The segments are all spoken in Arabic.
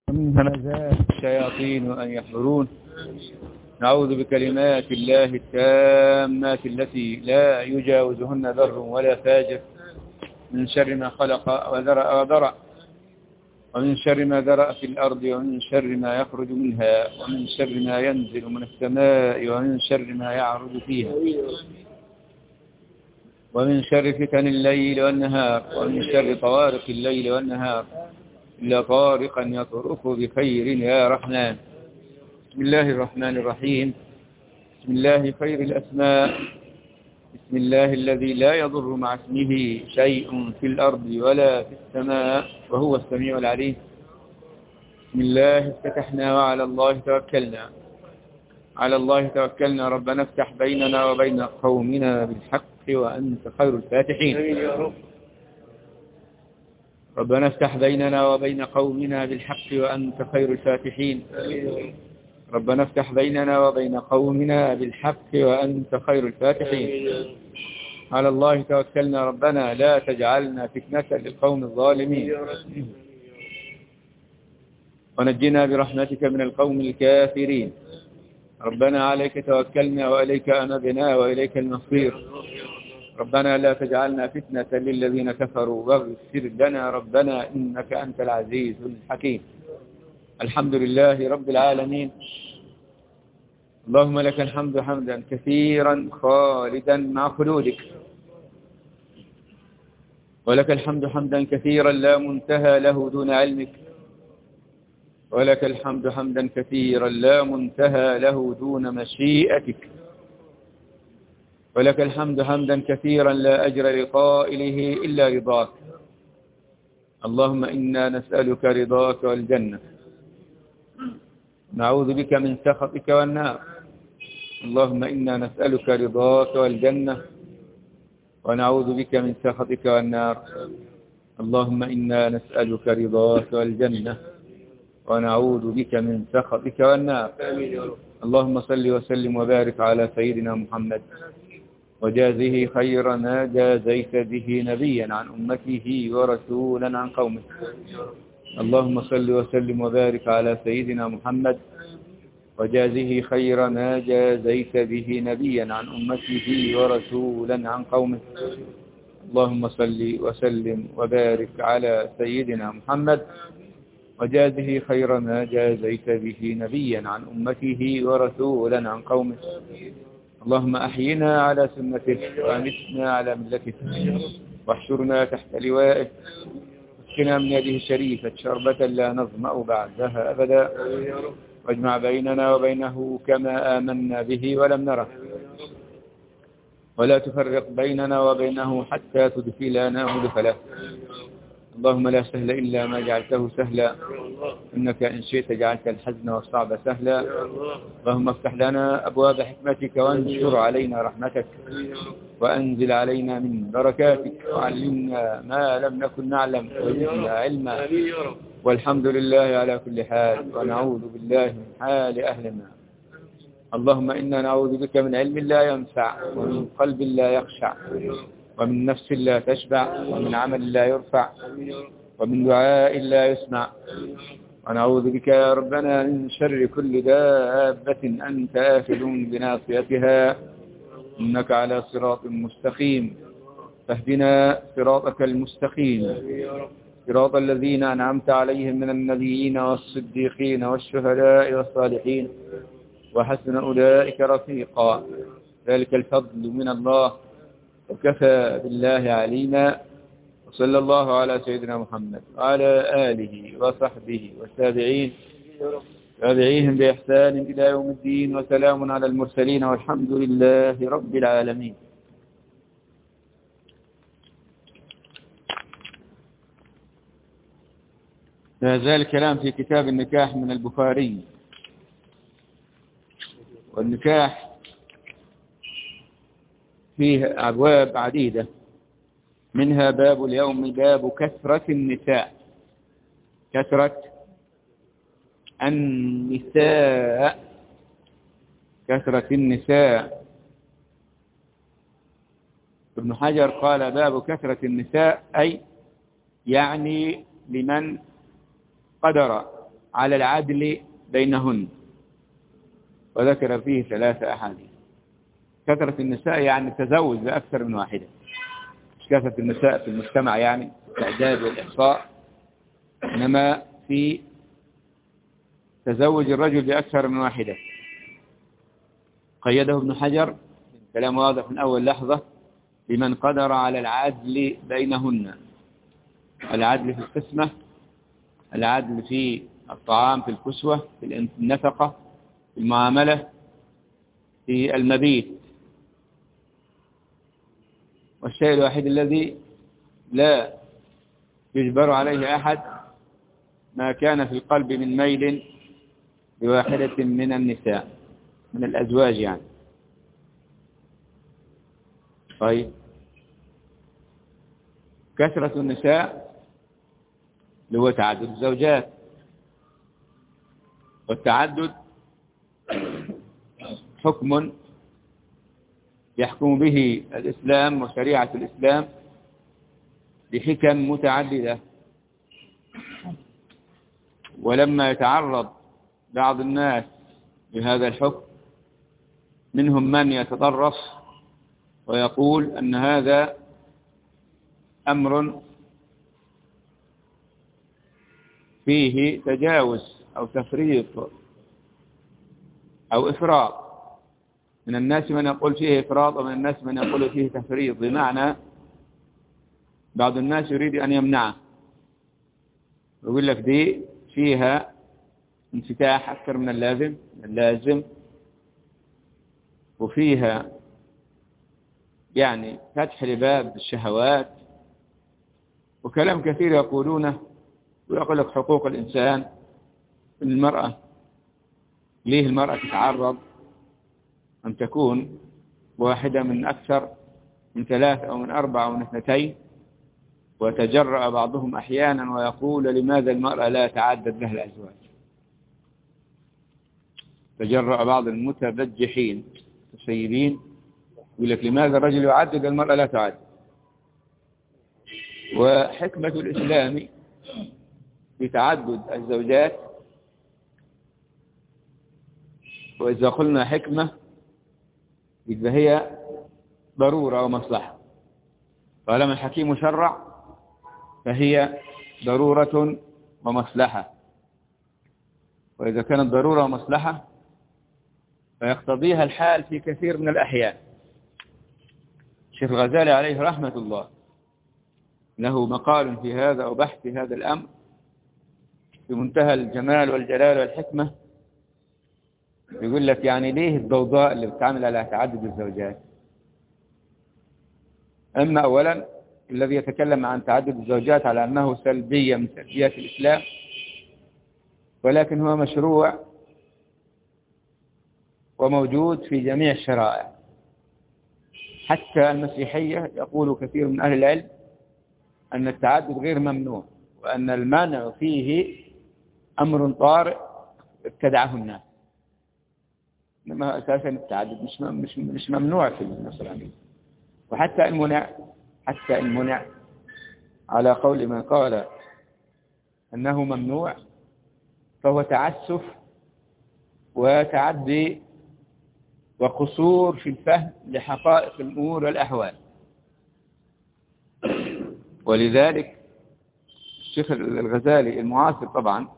ومن همزات الشياطين وأن يحضرون. نعوذ بكلمات الله التامات التي لا يجاوزهن بر ولا فاجر من شر ما خلق وذرأ ومن شر ما ذرأ في الأرض ومن شر ما يخرج منها ومن شر ما ينزل من السماء ومن شر ما يعرض فيها ومن شر فتن الليل والنهار ومن شر طوارق الليل والنهار إلا طارقا يطرق بخير يا رحمن. بسم الله الرحمن الرحيم. بسم الله خير الأسماء. بسم الله الذي لا يضر مع اسمه شيء في الأرض ولا في السماء وهو السميع العليم. بسم الله افتتحنا وعلى الله توكلنا. على الله توكلنا. ربنا افتح بيننا وبين قومنا بالحق وأنت خير الفاتحين. ربنا افتح بيننا وبين قومنا بالحق وأنت خير الفاتحين. ربنا افتح بيننا وبين قومنا بالحق وأنت خير الفاتحين. على الله توكلنا. ربنا لا تجعلنا فتنة للقوم الظالمين ونجنا برحمتك من القوم الكافرين. ربنا عليك توكلنا وإليك أنبنا وإليك المصير. ربنا لا تجعلنا فتنة للذين كفروا واغفر لنا ربنا إنك أنت العزيز الحكيم. الحمد لله رب العالمين. اللهم لك الحمد حمدا كثيرا خالدا مع خلودك، ولك الحمد حمدا كثيرا لا منتهى له دون علمك، ولك الحمد حمدا كثيرا لا منتهى له دون مشيئتك، ولك الحمد حمدا كثيرا لا أجر لقائله إلا رضاك. اللهم إنا نسألك رضاك والجنة، نعوذ بك من سخطك والنار. اللهم إنا نسألك رضاك والجنة ونعوذ بك من سخطك والنار. اللهم إنا نسألك رضاك والجنة ونعوذ بك من سخطك والنار. اللهم صل وسلم وبارك على سيدنا محمد وجازه خير ما جازيت به نبيا عن أمته ورسولا عن قومه. اللهم صل وسلم وبارك على سيدنا محمد وجازه خير ما جازيت به نبيا عن أمته ورسولا عن قومه. اللهم صل وسلم وبارك على سيدنا محمد وجازه خير ما جازيت به نبيا عن أمته ورسولا عن قومه. اللهم أحينا على سنته وأمتنا على ملته واحشرنا تحت لوائه واسقنا من يده الشريفة شربة لا نظمأ بعدها أبدا، واجمع بيننا وبينه كما آمنا به ولم نره، ولا تفرق بيننا وبينه حتى تدخلنا مدخله. اللهم لا سهل إلا ما جعلته سهلا، إنك إن شئت جعلت الحزن والصعب سهلا. اللهم افتح لنا أبواب حكمتك وانشر علينا رحمتك وأنزل علينا من بركاتك وعلمنا ما لم نكن نعلم وزدنا علما. والحمد لله على كل حال ونعوذ بالله من حال أهل النار. اللهم إنا نعوذ بك من علم لا ينفع ومن قلب لا يخشع ومن نفس لا تشبع ومن عمل لا يرفع ومن دعاء لا يسمع. ونعوذ بك يا ربنا من شر كل دابة أنت آخذ بناصيتها إنك على صراط مستقيم. فاهدنا صراطك المستقيم، صراط الذين أنعمت عليهم من النبيين والصديقين والشهداء والصالحين وحسن أولئك رفيقا. ذلك الفضل من الله وكفى بالله علينا. وصلى الله على سيدنا محمد وعلى آله وصحبه والتابعين تابعيهم بإحسان إلى يوم الدين. وسلام على المرسلين والحمد لله رب العالمين. لا زال الكلام في كتاب النكاح من البخاري. والنكاح فيه أبواب عديدة، منها باب اليوم باب كثرة النساء. كثرة النساء، كثرة النساء. ابن حجر قال باب كثرة النساء أي يعني لمن قدر على العدل بينهن، وذكر فيه 3 أحاديث. كثرة النساء يعني التزوج بأكثر من واحدة، مش كثرة النساء في المجتمع يعني التعداد والإحصاء، إنما في تزوج الرجل بأكثر من واحدة. قيده ابن حجر، كلام واضح من أول لحظة، بمن قدر على العدل بينهن، العدل في القسمة، العدل في الطعام، في الكسوة، في النفقة، في المعاملة، في المبيت. والشيء الوحيد الذي لا يجبر عليه أحد ما كان في القلب من ميل بواحدة من النساء من الأزواج يعني. طيب، كثرة النساء اللي هو تعدد الزوجات، والتعدد حكم يحكم به الإسلام وشريعة الإسلام بحكم متعددة. ولما يتعرض بعض الناس لهذا الحكم، منهم من يتطرف ويقول أن هذا أمر فيه تجاوز أو تفريط أو إفراط. من الناس من يقول فيه إفراط، ومن الناس من يقول فيه تفريط، بمعنى بعض الناس يريد أن يمنعه، يقول لك دي فيها انفتاح أكثر من اللازم، وفيها يعني فتح لباب الشهوات، وكلام كثير يقولونه، ويقول لك حقوق الإنسان المرأة. ليه المرأة تتعرض أن تكون واحدة من أكثر من 3 أو من 4 أو من 2؟ وتجرأ بعضهم أحيانا ويقول لماذا المرأة لا تعدد لها الأزواج؟ تجرأ بعض المتبجحين السيدين يقول لك لماذا الرجل يعدد المرأة لا تعدد؟ وحكمة الإسلام في تعدد الزوجات، وإذا قلنا حكمة إذا هي ضرورة ومصلحة، طالما الحكيم شرع فهي ضرورة ومصلحة. وإذا كانت ضرورة ومصلحة فيقتضيها الحال في كثير من الأحيان. الشيخ الغزالي عليه رحمة الله له مقال في هذا أو بحث في هذا الأمر في منتهى الجمال والجلال والحكمة. يقول لك يعني ليه الضوضاء اللي بتعمل على تعدد الزوجات؟ أما أولا الذي يتكلم عن تعدد الزوجات على أنه سلبية من سلبيات الإسلام، ولكن هو مشروع وموجود في جميع الشرائع، حتى المسيحية يقول كثير من أهل العلم أن التعدد غير ممنوع، وأن المانع فيه أمر طارئ ابتدعه الناس. إنما أساسا التعدد مش ممنوع في النصرانية. وحتى المنع على قول من قال أنه ممنوع فهو تعسف وتعدي وقصور في الفهم لحقائق الأمور والأحوال. ولذلك الشيخ الغزالي المعاصر طبعا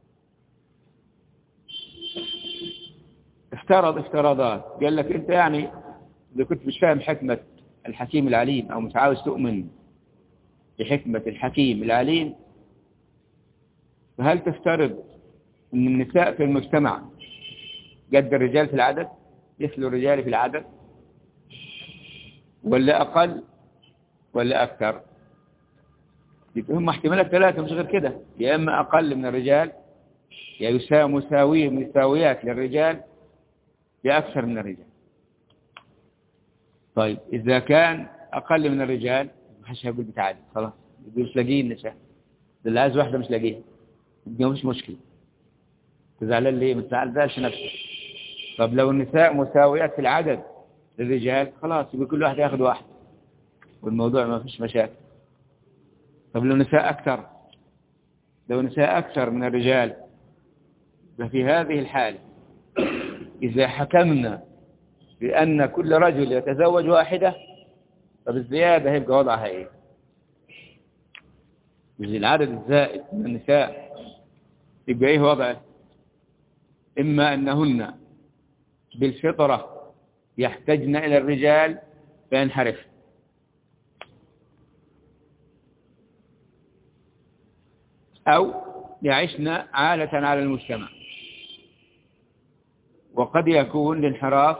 افتراضات، قال لك أنت يعني إذا كنت مش فاهم حكمة الحكيم العليم أو مش عاوز تؤمن بحكمة الحكيم العليم، فهل تفترض أن النساء في المجتمع قد الرجال في العدد، مثل الرجال في العدد، ولا أقل ولا أكثر؟ هم احتمالات 3 مش غير كده، يا إما أقل من الرجال، يا مساويات للرجال، يا أكثر من الرجال. طيب إذا كان أقل من الرجال محدش هيقول بتعادل، خلاص مش لاقيين النساء، اللي عايز واحدة مش لاقيها، مش مشكلة، تزعلان ليه؟ ما تزعلش نفسك. طب لو النساء مساويات في العدد للرجال خلاص يبقى كل واحد ياخد واحد والموضوع ما فيش مشاكل. طب لو نساء أكثر من الرجال ففي هذه الحالة إذا حكمنا بأن كل رجل يتزوج واحدة، فبالزيادة هيبقى وضعها إيه؟ العدد الزائد من النساء يبقى إيه وضعه؟ إما أنهن بالفطرة يحتجن إلى الرجال فينحرف، أو يعيشن عالة على المجتمع. وقد يكون الانحراف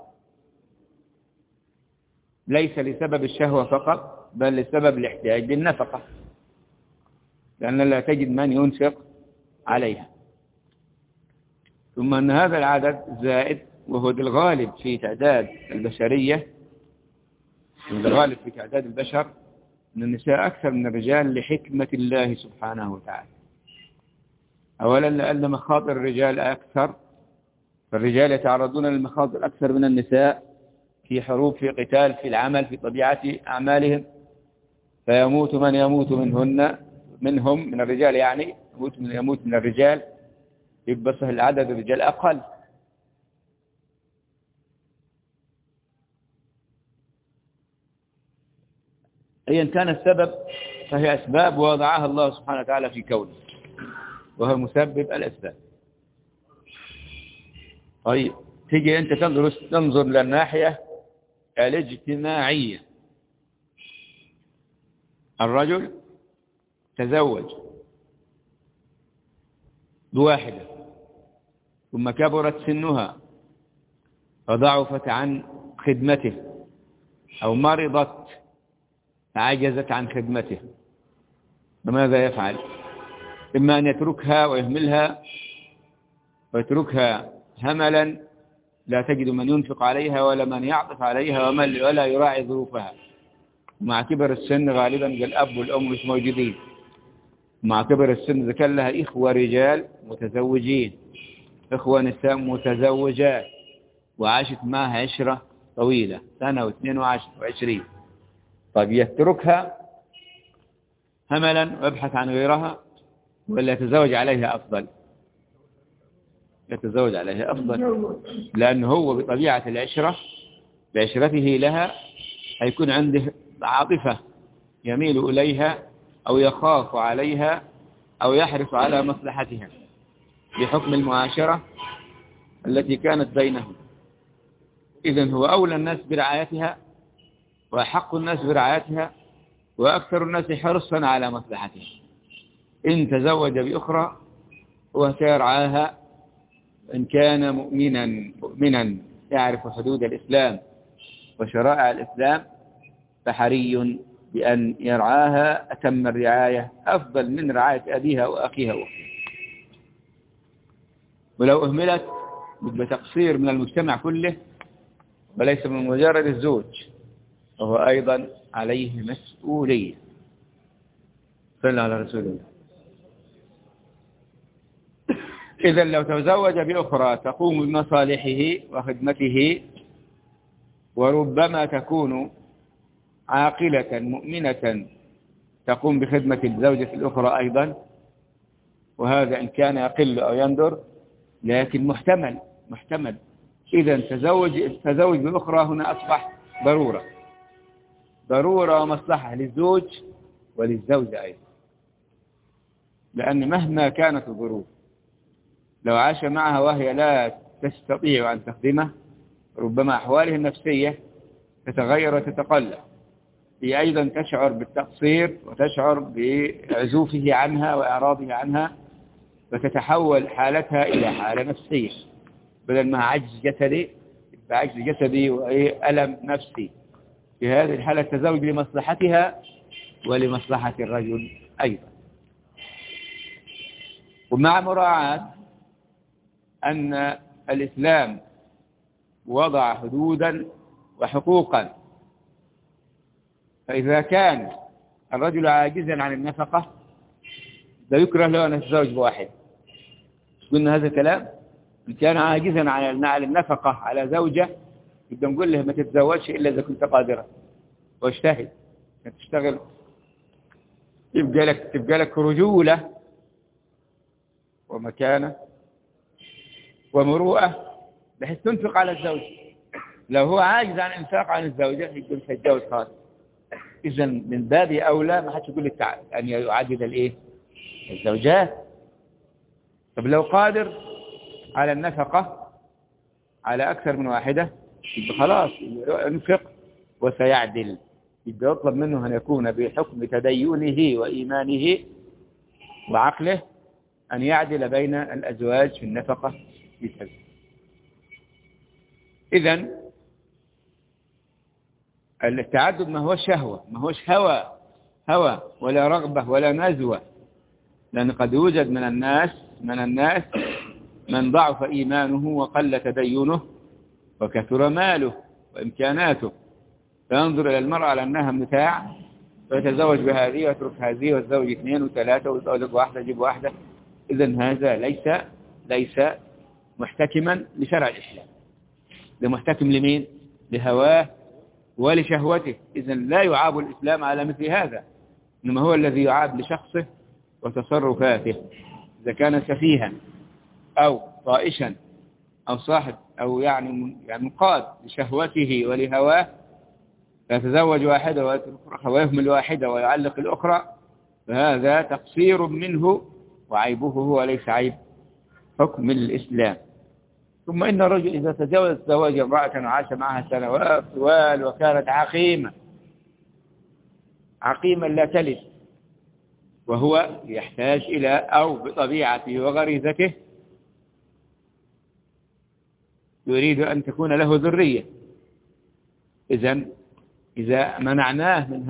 ليس لسبب الشهوة فقط، بل لسبب الاحتياج للنفقة، لأن لا تجد من ينفق عليها. ثم أن هذا العدد زائد، وهو الغالب في تعداد البشرية، الغالب في تعداد البشر أن النساء أكثر من الرجال لحكمة الله سبحانه وتعالى. أولا لأن مخاطر الرجال أكثر، فالرجال يتعرضون للمخاطر أكثر من النساء في حروب، في قتال، في العمل، في طبيعة أعمالهم، فيموت من يموت منهم من الرجال، يعني يموت من الرجال، يبقى سهل عدد الرجال أقل. أيا كان السبب فهي أسباب وضعها الله سبحانه وتعالى في كونه، وهو مسبب الأسباب. طيب تيجي أنت تنظر للناحية الاجتماعية. الرجل تزوج بواحدة ثم كبرت سنها فضعفت عن خدمته، أو مرضت فعجزت عن خدمته، فماذا يفعل؟ إما أن يتركها ويهملها ويتركها هملا لا تجد من ينفق عليها ولا من يعطف عليها ولا يراعي ظروفها. مع كبر السن غالبا الأب والأم مش موجودين، مع كبر السن إذا كان لها إخوة رجال متزوجين، إخوة نساء متزوجات، وعاشت معها عشرة طويلة، سنة واثنين وعشرين، طيب يتركها هملا ويبحث عن غيرها، ولا يتزوج عليها أفضل؟ يتزوج عليها أفضل، لأنه هو بطبيعة العشرة بعشرته لها هيكون عنده عاطفة يميل إليها أو يخاف عليها أو يحرص على مصلحتها بحكم المعاشرة التي كانت بينهم. إذن هو أولى الناس برعايتها وأحق الناس برعايتها وأكثر الناس حرصا على مصلحتها. إن تزوج بأخرى وسيرعاها، إن كان مؤمنا يعرف حدود الإسلام وشرائع الإسلام، فحري بأن يرعاها أتم الرعاية، أفضل من رعاية أبيها وأخيها وأختها. ولو أهملت بتقصير من المجتمع كله وليس من مجرد الزوج، وهو أيضا عليه مسؤولية. صلى على رسول الله. إذا لو تزوج بأخرى تقوم بمصالحه وخدمته، وربما تكون عاقلة مؤمنة تقوم بخدمة الزوجة الأخرى أيضا، وهذا إن كان يقل أو يندر، لكن محتمل. إذا التزوج بالأخرى هنا أصبح ضرورة ومصلحة للزوج وللزوجة أيضا، لأن مهما كانت الظروف لو عاش معها وهي لا تستطيع أن تخدمه، ربما أحواله النفسية تتغير وتتقلب، هي أيضا تشعر بالتقصير وتشعر بعزوفه عنها وإعراضه عنها، فتتحول حالتها إلى حالة نفسية، بدل ما عجز جسدي بعجز جسدي وألم نفسي. في هذه الحالة التزوج لمصلحتها ولمصلحة الرجل أيضا، ومع مراعاة أن الإسلام وضع حدودا وحقوقا. فإذا كان الرجل عاجزا عن النفقة لا يكره له أن يتزوج بواحد. قلنا هذا الكلام، إن كان عاجزا عن النفقة على زوجة بدنا نقول له ما تتزوجش إلا إذا كنت قادرا، واجتهد تشتغل، تبقى لك رجولة ومكانة ومروءة بحيث تنفق على الزوج. لو هو عاجز عن إنفاق عن الزوجة يقول مش هيتجوز خالص. إذا من باب أولى ما حدش يقول لك أن يعدد الإيه؟ الزوجات. طب لو قادر على النفقة على أكثر من واحدة يبقى خلاص ينفق وسيعدل. يبقى يطلب منه أن يكون بحكم تدينه وإيمانه وعقله أن يعدل بين الأزواج في النفقة في كذا. إذن التعدد ما هو شهوة، ما هوش هوى ولا رغبة ولا نزوة. لأن قد يوجد من الناس من ضعف إيمانه وقل تدينه وكثر ماله وإمكاناته، فينظر إلى المرأة على أنها متاع فيتزوج بهذه ويترك هذه ويتزوج 2 و3 ويتزوج واحدة يجيب واحدة. إذن هذا ليس محتكما لشرع الإسلام. ده محتكم لمين؟ لهواه ولشهوته. إذن لا يعاب الإسلام على مثل هذا، إنما هو الذي يعاب لشخصه وتصرفاته. إذا كان سفيها أو طائشا أو صاحب أو يعني قاد لشهوته ولهواه يتزوج واحدة ويترك ويهمل واحدة ويعلق الأخرى، فهذا تقصير منه وعيبه هو ليس عيب حكم الإسلام. ثم إن الرجل إذا تزوج امرأة وعاش معها سنوات طوال وكانت عقيما لا تلد، وهو يحتاج إلى أو بطبيعته وغريزته يريد أن تكون له ذرية. إذا منعناه من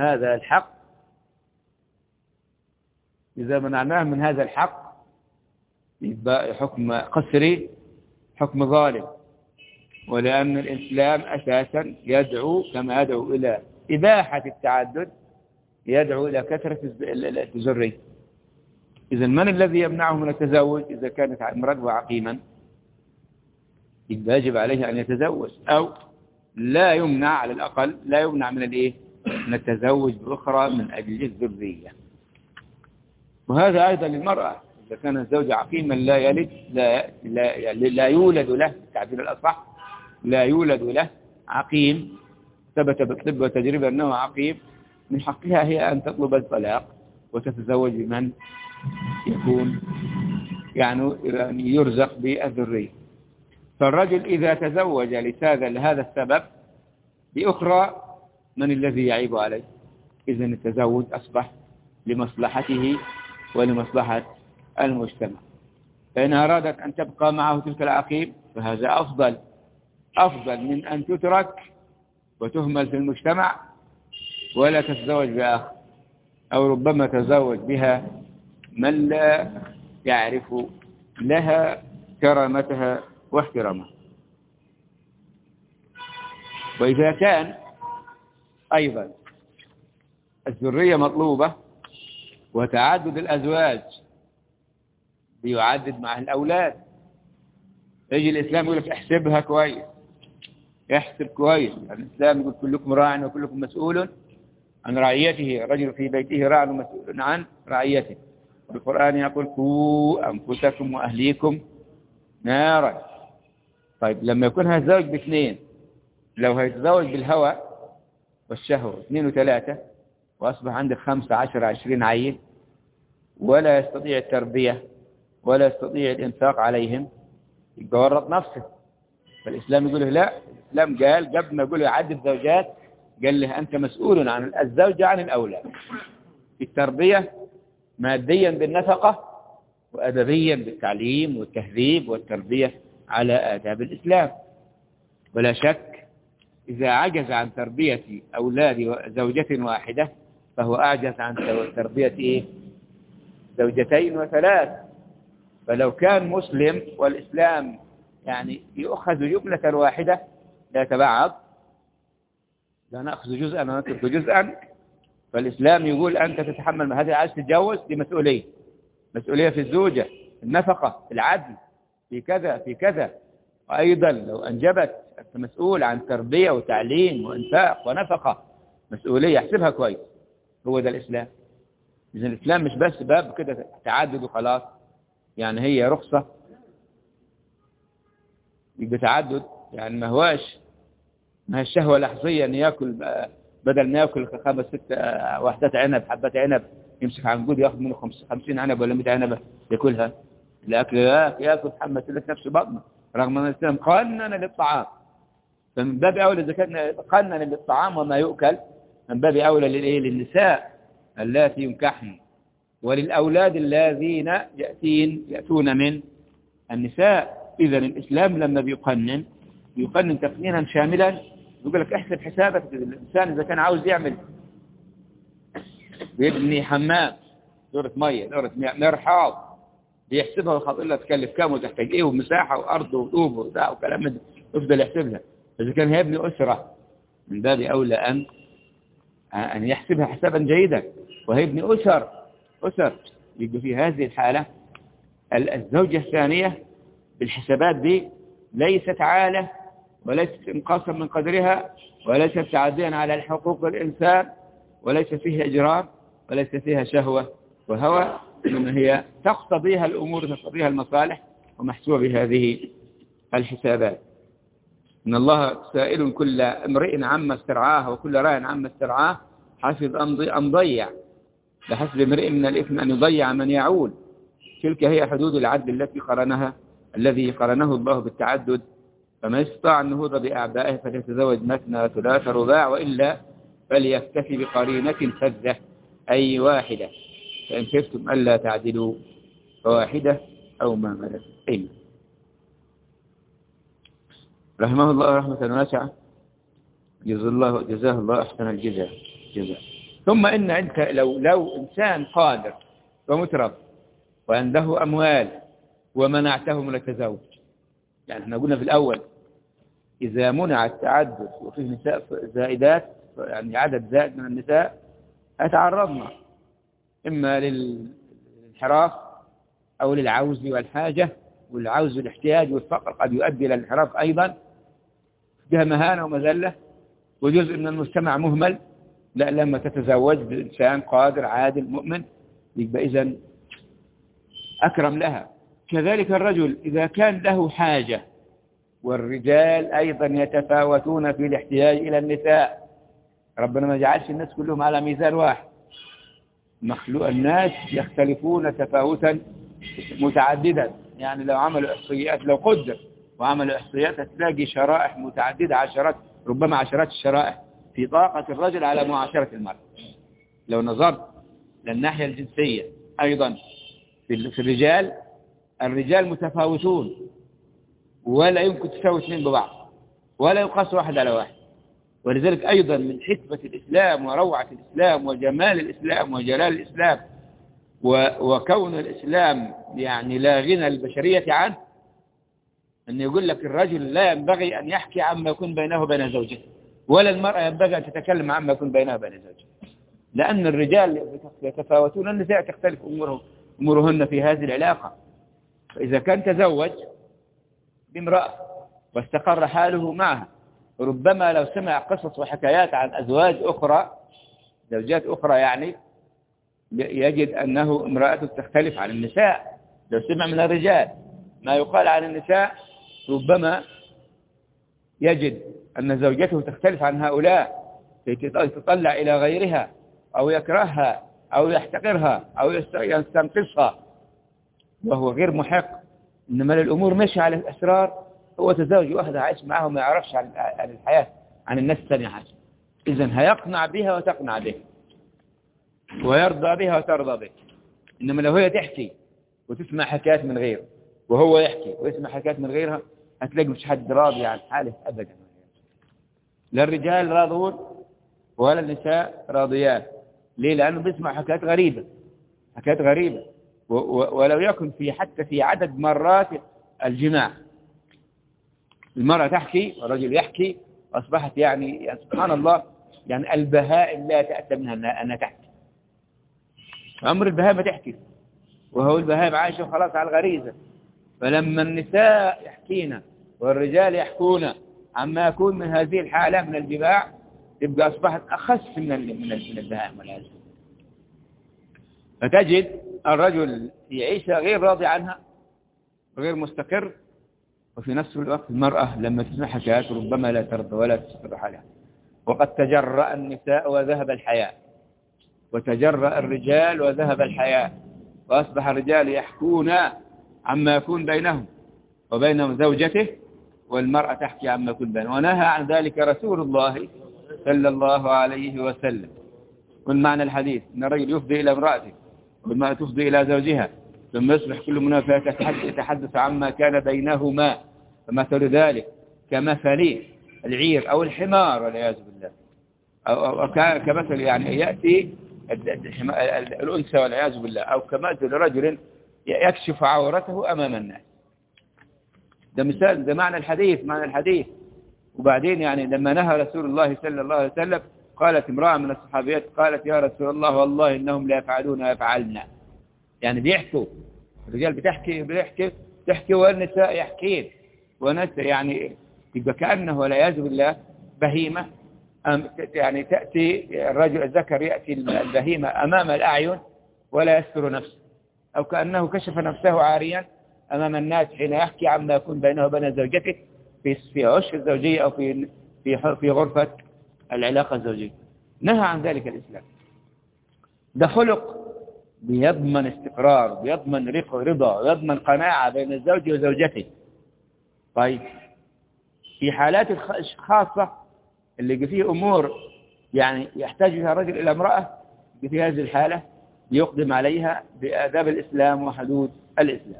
هذا الحق يبقى حكم قسري، حكم ظالم. ولأن الإسلام أساسا يدعو كما يدعو إلى إباحة التعدد يدعو إلى كثرة الذرية. إذا من الذي يمنعه من التزوج؟ إذا كانت امرأة عقيما يجب عليه أن يتزوج، أو لا يمنع، على الأقل لا يمنع من التزوج بأخرى من أجل الذرية. وهذا أيضا للمرأة إذا كان الزوج عقيما لا يلد لا يولد له، التعبير الأصح لا يولد له عقيم، ثبت بالطب والتجربة أنه عقيم، من حقها هي أن تطلب الطلاق وتتزوج بمن يكون يعني يرزق بالذرية. فالرجل إذا تزوج لهذا السبب بأخرى من الذي يعيب عليه؟ إذن التزوج أصبح لمصلحته ولمصلحة المجتمع. فإن أرادت أن تبقى معه تلك العقيم فهذا أفضل من أن تترك وتهمل في المجتمع ولا تتزوج بآخر، أو ربما تزوج بها من لا يعرف لها كرامتها واحترامها. وإذا كان أيضا الذرية مطلوبة وتعدد الأزواج بيعدد مع الأولاد، يجي الإسلام يقول لك احسبها كويس، احسب كويس. الإسلام يقول كلكم راع وكلكم مسؤول عن رعيته، الرجل في بيته راع ومسؤول عن رعيته. والقرآن يقول قوا أنفسكم وأهليكم نارا. طيب لما يكون هيتزوج باثنين، لو هيتزوج بالهوى والشهوة 2 و3 وأصبح عندك 5 10 20 عيل ولا يستطيع التربية ولا يستطيع الإنفاق عليهم، يبقى ورط نفسه. فالإسلام يقول له لا، الإسلام قال قبل ما يقول له عدد زوجات قال له أنت مسؤول عن الزوجة عن الأولاد في التربية ماديا بالنفقة وأدبيا بالتعليم والتهذيب والتربية على آداب الإسلام. ولا شك إذا عجز عن تربية أولاد زوجة واحدة فهو أعجز عن تربية زوجتين و3. فلو كان مسلم والإسلام يعني يؤخذ جملة واحدة لا يتبعض، لا نأخذ جزءا ونترك جزءا، فالإسلام يقول أنت تتحمل هذه، عايز تتجوز دي مسؤولية في الزوجة، النفقة، العدل في كذا في كذا. وأيضا لو أنجبت أنت مسؤول عن تربية وتعليم وإنفاق ونفقة، مسؤولية، احسبها كويس. هو ده الإسلام. إذن الإسلام مش بس باب كده تعدد وخلاص، يعني هي رخصة بتعدد، يعني ما هي الشهوة لحظية أن يأكل، بدل ما يأكل 5 6 وحدات عنب، حبات عنب، يمسك عنقود يأخذ منه 50 عنب ولا 100 عنبة يأكلها. الأكل يأكل محمد لك نفسه بطنه، رغم أن الإسلام قنن للطعام. فمن باب أولى إذا كان قنن للطعام وما يؤكل، من باب أولى للنساء اللاتي ينكحن وللأولاد الذين يأتون من النساء. إذا الإسلام لما بيقنن تقنينا شاملا، يقول لك احسب حسابك. الإنسان إذا كان عاوز يعمل بيبني حمام، دورة مية، دورة مرحاض، بيحسبها ويخاطر لها تكلف كام وتحتاج ايه ومساحة وأرض وطوب وبتاع وكلام من ده، يفضل يحسبها. إذا كان هيبني أسرة، من باب أولى أن يحسبها حسابا جيدا. وهيبني أسر يبقى في هذه الحالة الزوجة الثانية بالحسابات دي ليست عالة، وليست انقاصا من قدرها، وليست تعديا على حقوق الإنسان، وليس فيها إجرام، وليس فيها شهوة وهوى، إنما هي تقتضيها الأمور، تقتضيها المصالح، ومحسوبة بهذه الحسابات. إن الله سائل كل امرئ عما استرعاه، وكل راع عما استرعاه، حافظ أم ضيع، لحسب امرئ من الإثم أن يضيع من يعول. تلك هي حدود العدل الذي قرنه الله بالتعدد. فمن استطاع النهوض بأعبائه فليتزوج مثنى وثلاث رباع، وإلا فليكتفي بقرينة فذة، أي واحدة، فإن خفتم ألا تعدلوا فواحدة أو ما ملكت أيمانكم. رحمه الله رحمة واسعة، جزاه الله أحسن الجزاء. ثم إن أنت لو إنسان قادر ومترف وعنده أموال ومنعته من التزوج، يعني احنا قلنا في الأول إذا منع التعدد وفيه نساء زائدات، يعني عدد زائد من النساء، أتعرضنا إما للانحراف أو للعوز والحاجة، والعوز والاحتياج والفقر قد يؤدي إلى الانحراف أيضا، فيها مهانة ومذلة، وجزء من المجتمع مهمل. لا، لما تتزوج بإنسان قادر عادل مؤمن يبقى إذن أكرم لها. كذلك الرجل إذا كان له حاجة، والرجال أيضا يتفاوتون في الاحتياج إلى النساء. ربنا ما جعلش الناس كلهم على ميزان واحد، مخلوق الناس يختلفون تفاوتا متعددا. يعني لو عملوا إحصائيات، لو قدر وعملوا إحصائيات، هتلاقي شرائح متعددة، ربما عشرات الشرائح في طاقة الرجل على معاشرة المرأة. لو نظرت للناحية الجنسية أيضا في الرجال متفاوتون، ولا يمكن تساوي اثنين ببعض، ولا يقاس واحد على واحد. ولذلك أيضا من حكمة الإسلام وروعة الإسلام وجمال الإسلام وجلال الإسلام وكون الإسلام يعني لا غنى للبشرية عنه، أن يقول لك الرجل لا ينبغي أن يحكي عما يكون بينه وبين زوجته، ولا المرأة ينبغي أن تتكلم عما يكون بينها وبين زوجها، لأن الرجال يتفاوتون، النساء تختلف أمورهن في هذه العلاقة. فإذا كان تزوج بامرأة واستقر حاله معها، ربما لو سمع قصص وحكايات عن أزواج أخرى، زوجات أخرى، يعني يجد أنه امرأته تختلف عن النساء. لو سمع من الرجال ما يقال عن النساء، ربما يجد أن زوجته تختلف عن هؤلاء، تطلع إلى غيرها أو يكرهها أو يحتقرها أو يستنقصها، وهو غير محق. إنما الأمور ماشية على الأسرار. هو تزوج واحدة عايش معها وما يعرفش عن الحياة، عن الناس الثانية حاجة، إذن هيقنع بها وتقنع به، ويرضى بها وترضى به. إنما لو هي تحكي وتسمع حكايات من غيره، وهو يحكي ويسمع حكايات من غيرها، هتلاقي مش حد راضي عن حاله أبدا. لا الرجال راضون ولا النساء راضيات. ليه؟ لأنه بيسمع حكايات غريبة، ولو يكن حتى في عدد مرات الجماع، المرأة تحكي والرجل يحكي، أصبحت يعني سبحان الله، يعني البهائم لا تأتى منها أنها تحكي. أمر البهائم تحكي، وهو البهائم عايشة وخلاص على الغريزة. فلما النساء يحكينا والرجال يحكون عما يكون من هذه الحالة من الجماع، تبقى أصبحت أخس من البهائم والعزة. فتجد الرجل يعيش غير راضي عنها، غير مستقر، وفي نفس الوقت المرأة لما تسمع حكايات ربما لا ترضى ولا تستر حالها. وقد تجرأ النساء وذهب الحياء، وتجرأ الرجال وذهب الحياء، وأصبح الرجال يحكون عما يكون بينهم وبين زوجته، والمرأة تحكي عما يكون بينهم. ونهى عن ذلك رسول الله صلى الله عليه وسلم. والمعنى الحديث أن الرجل يفضي إلى امرأته والمرأة تفضي إلى زوجها، ثم يصبح كل منها يتحدث عما كان بينهما. فمثل ذلك كمثل العير أو الحمار والعياذ بالله، أو كمثل يعني يأتي الأنثى والعياذ بالله، أو كمثل رجل يكشف عورته أمام الناس. ده مثال، ده معنى الحديث. وبعدين يعني لما نهى رسول الله صلى الله عليه وسلم، قالت امرأة من الصحابيات قالت يا رسول الله والله إنهم لا يفعلون ويفعلنا. يعني بيحكوا، الرجال بتحكي والنساء يحكين، وناس يعني يبقى كأنه والعياذ بالله بهيمة. يعني تأتي الرجل الذكر يأتي البهيمة أمام الأعين ولا يستر نفسه، أو كأنه كشف نفسه عاريا أمام الناس حين يحكي عما يكون بينه وبين زوجته في عش الزوجية أو في غرفة العلاقة الزوجية. نهى عن ذلك الإسلام. ده خلق بيضمن استقرار، بيضمن رضا، ويضمن قناعة بين الزوج وزوجته. طيب في حالات خاصة اللي فيه أمور يعني يحتاج فيها الرجل إلى امرأة، في هذه الحالة يقدم عليها بآداب الإسلام وحدود الإسلام.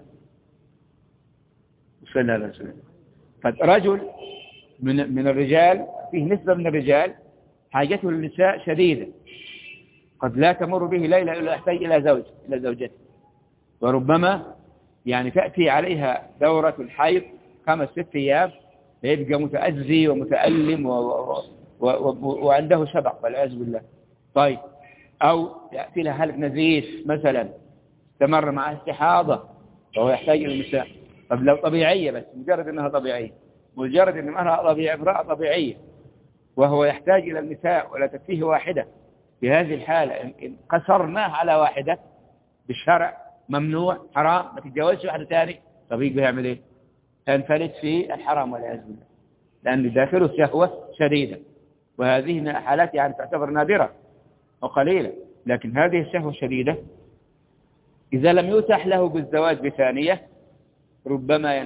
صلى الله عليه وسلم. فرجل من الرجال، فيه نسبة من الرجال حاجته للنساء شديدة، قد لا تمر به ليلة إلا يحتاج إلى زوجته، وربما يعني تأتي عليها دورة الحيض 5-6 أيام، فيبقى متأذي ومتألم وعنده شبق والعياذ بالله. طيب أو يأتي لها حالة نزيف مثلا، استمر معها استحاضة، فهو يحتاج إلى النساء. طب لو طبيعية، بس مجرد أنها طبيعية، مجرد أن امرأة طبيعية وهو يحتاج إلى النساء ولا تكفيه واحدة، في هذه الحالة إن قصرناه على واحدة بالشرع ممنوع حرام، ما تتجاوزش واحدة ثانية، طب يجب يعمل إيه؟ تنفلت في الحرام والعياذ بالله، لأن داخله شهوة شديدة. وهذه حالات يعني تعتبر نادرة وقليلة، لكن هذه الشهوة الشديدة إذا لم يتح له بالزواج بثانية ربما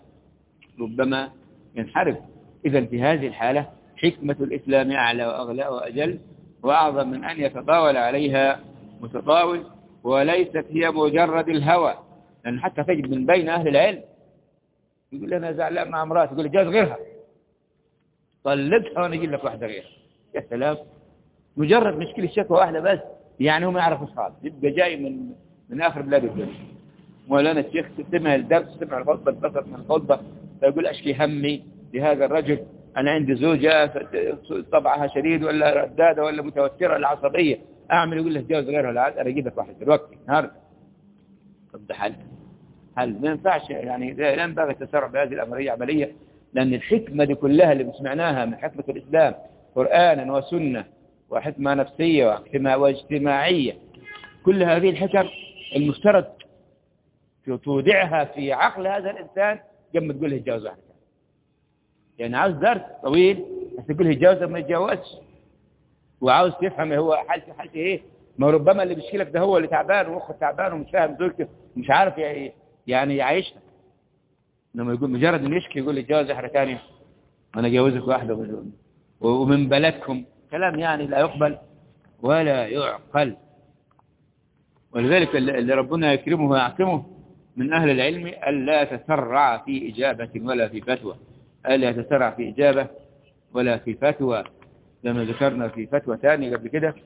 ينحرف. إذا في هذه الحالة حكمة الإسلام أعلى وأغلى وأجل وأعظم من أن يتطاول عليها متطاول، وليست هي مجرد الهوى. لأن حتى تجد من بين أهل العلم يقول لنا زعلان مع امرأة، يقول لي جاز غيرها، طلقها وأنا أجيب لك واحدة غيرها. يا سلام، مجرد مشكلة شكوى واحدة بس، يعني هو ما يعرف أصحاب، يبقى جاي من آخر بلاد الدنيا. مولانا الشيخ سمع الدرس، سمع الخطبة، البصر من الخطبة، فيقول أشكي همي لهذا الرجل، أنا عندي زوجة طبعها شديد ولا ردادة ولا متوترة ولا عصبية، أعمل؟ يقول له جوز غيرها، لا أنا أجيب لك واحد دلوقتي النهارده. طب ده حل ما ينفعش، يعني لا ينبغي التسرع بهذه الأمرية عملية، لأن الحكمة دي كلها اللي سمعناها من حكمة الإسلام قرآنا وسنة وحكمة نفسية واجتماعية، كل هذه الحكم المفترض تودعها في عقل هذا الإنسان قبل ما تقول له اتجوز واحدة. يعني عاوز درس طويل بس تقول له اتجوز ما يتجوزش، وعاوز تفهم هو حالته ايه. ما ربما اللي بيشكلك ده هو اللي تعبان ومخه تعبان ومش فاهم زوجته ومش عارف يعني يعيشها. لما يقول مجرد انه يشكي يقول لي اتجوز واحدة ثانية، انا اجوزك واحدة ومن بلدكم، كلام يعني لا يقبل ولا يعقل. ولذلك اللي ربنا يكرمه ويعصمه من أهل العلم ألا يتسرع في إجابة ولا في فتوى، ألا يتسرع في إجابة ولا في فتوى. لما ذكرنا في فتوى ثانية قبل كده